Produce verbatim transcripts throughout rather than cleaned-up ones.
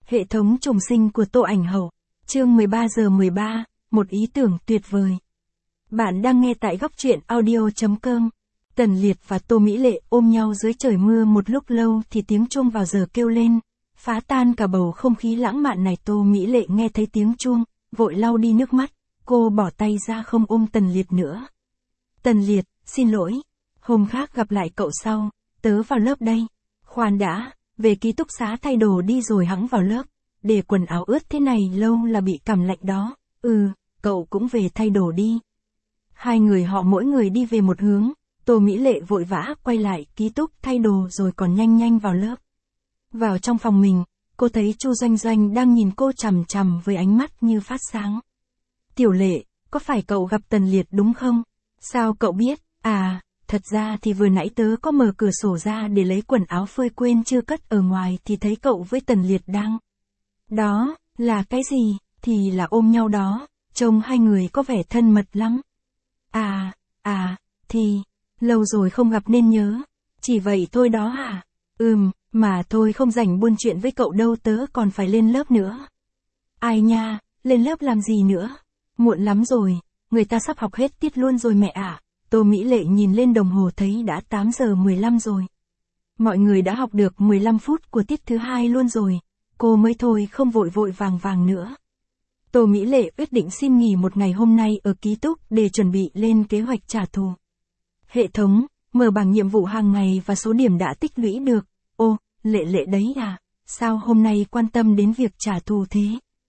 Hệ thống trùng sinh của Tô Ảnh Hậu. Chương mười ba giờ mười ba, một ý tưởng tuyệt vời. Bạn đang nghe tại góc truyện audio chấm com. Tần Liệt và Tô Mỹ Lệ ôm nhau dưới trời mưa một lúc lâu thì tiếng chuông vào giờ kêu lên, phá tan cả bầu không khí lãng mạn này. Tô Mỹ Lệ nghe thấy tiếng chuông, vội lau đi nước mắt, cô bỏ tay ra không ôm Tần Liệt nữa. Tần Liệt, xin lỗi, hôm khác gặp lại cậu sau, tớ vào lớp đây. Khoan đã, về ký túc xá thay đồ đi rồi hẵng vào lớp, để quần áo ướt thế này lâu là bị cảm lạnh đó. Ừ, cậu cũng về thay đồ đi. Hai người họ mỗi người đi về một hướng, Tô Mỹ Lệ vội vã quay lại ký túc thay đồ rồi còn nhanh nhanh vào lớp. Vào trong phòng mình, cô thấy Chu Doanh Doanh đang nhìn cô chằm chằm với ánh mắt như phát sáng. Tiểu Lệ, có phải cậu gặp Tần Liệt đúng không? Sao cậu biết? À, thật ra thì vừa nãy tớ có mở cửa sổ ra để lấy quần áo phơi quên chưa cất ở ngoài thì thấy cậu với Tần Liệt đang. Đó, là cái gì? Thì là ôm nhau đó, trông hai người có vẻ thân mật lắm. À, à, thì, lâu rồi không gặp nên nhớ, chỉ vậy thôi đó hả? Ừm, mà thôi không rảnh buôn chuyện với cậu đâu, tớ còn phải lên lớp nữa. Ai nha, lên lớp làm gì nữa? Muộn lắm rồi, người ta sắp học hết tiết luôn rồi mẹ ạ. Tô Mỹ Lệ nhìn lên đồng hồ thấy đã tám giờ mười lăm rồi. Mọi người đã học được mười lăm phút của tiết thứ hai luôn rồi, cô mới thôi không vội vội vàng vàng nữa. Tô Mỹ Lệ quyết định xin nghỉ một ngày hôm nay ở ký túc để chuẩn bị lên kế hoạch trả thù. Hệ thống, mở bảng nhiệm vụ hàng ngày và số điểm đã tích lũy được. Ô, Lệ Lệ đấy à, sao hôm nay quan tâm đến việc trả thù thế?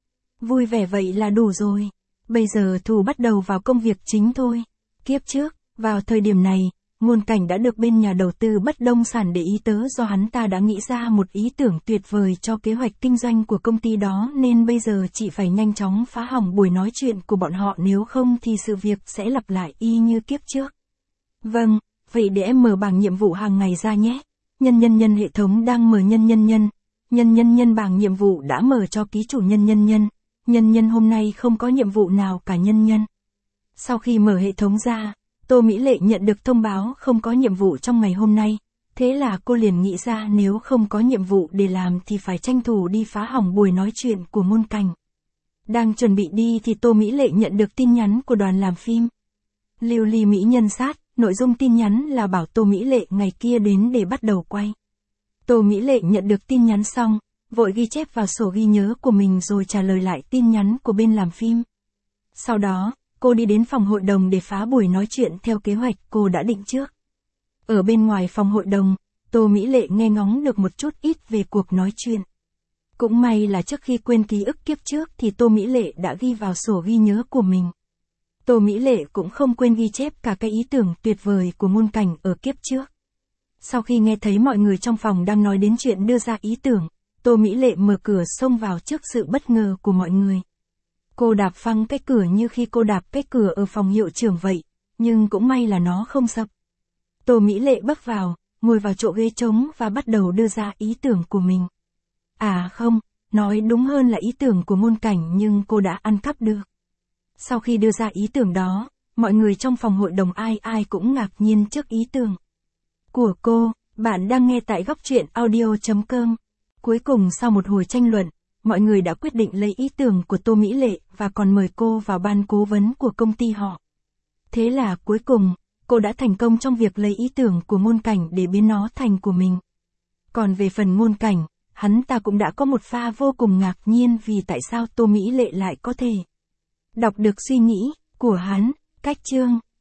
Vui vẻ vậy là đủ rồi, bây giờ thù bắt đầu vào công việc chính thôi. Kiếp trước, vào thời điểm này, Ngôn Cảnh đã được bên nhà đầu tư bất động sản để ý tớ do hắn ta đã nghĩ ra một ý tưởng tuyệt vời cho kế hoạch kinh doanh của công ty đó nên bây giờ chị phải nhanh chóng phá hỏng buổi nói chuyện của bọn họ, nếu không thì sự việc sẽ lặp lại y như kiếp trước. Vâng, vậy để em mở bảng nhiệm vụ hàng ngày ra nhé. Nhân nhân nhân hệ thống đang mở nhân nhân nhân. Nhân nhân nhân bảng nhiệm vụ đã mở cho ký chủ nhân nhân nhân. Nhân nhân hôm nay không có nhiệm vụ nào cả nhân nhân. Sau khi mở hệ thống ra, Tô Mỹ Lệ nhận được thông báo không có nhiệm vụ trong ngày hôm nay. Thế là cô liền nghĩ ra nếu không có nhiệm vụ để làm thì phải tranh thủ đi phá hỏng buổi nói chuyện của Ngôn Cảnh. Đang chuẩn bị đi thì Tô Mỹ Lệ nhận được tin nhắn của đoàn làm phim. Lưu Ly Mỹ Nhân Sát, nội dung tin nhắn là bảo Tô Mỹ Lệ ngày kia đến để bắt đầu quay. Tô Mỹ Lệ nhận được tin nhắn xong, vội ghi chép vào sổ ghi nhớ của mình rồi trả lời lại tin nhắn của bên làm phim. Sau đó, cô đi đến phòng hội đồng để phá buổi nói chuyện theo kế hoạch cô đã định trước. Ở bên ngoài phòng hội đồng, Tô Mỹ Lệ nghe ngóng được một chút ít về cuộc nói chuyện. Cũng may là trước khi quên ký ức kiếp trước thì Tô Mỹ Lệ đã ghi vào sổ ghi nhớ của mình. Tô Mỹ Lệ cũng không quên ghi chép cả cái ý tưởng tuyệt vời của Ngôn Cảnh ở kiếp trước. Sau khi nghe thấy mọi người trong phòng đang nói đến chuyện đưa ra ý tưởng, Tô Mỹ Lệ mở cửa xông vào trước sự bất ngờ của mọi người. Cô đạp phăng cái cửa như khi cô đạp cái cửa ở phòng hiệu trưởng vậy, nhưng cũng may là nó không sập. Tô Mỹ Lệ bước vào, ngồi vào chỗ ghế trống và bắt đầu đưa ra ý tưởng của mình. À không, nói đúng hơn là ý tưởng của Ngôn Cảnh nhưng cô đã ăn cắp được. Sau khi đưa ra ý tưởng đó, mọi người trong phòng hội đồng ai ai cũng ngạc nhiên trước ý tưởng của cô. Bạn đang nghe tại góc truyện audio chấm com. Cuối cùng sau một hồi tranh luận, mọi người đã quyết định lấy ý tưởng của Tô Mỹ Lệ và còn mời cô vào ban cố vấn của công ty họ. Thế là cuối cùng, cô đã thành công trong việc lấy ý tưởng của Ngôn Cảnh để biến nó thành của mình. Còn về phần Ngôn Cảnh, hắn ta cũng đã có một pha vô cùng ngạc nhiên vì tại sao Tô Mỹ Lệ lại có thể đọc được suy nghĩ của hắn. Cách chương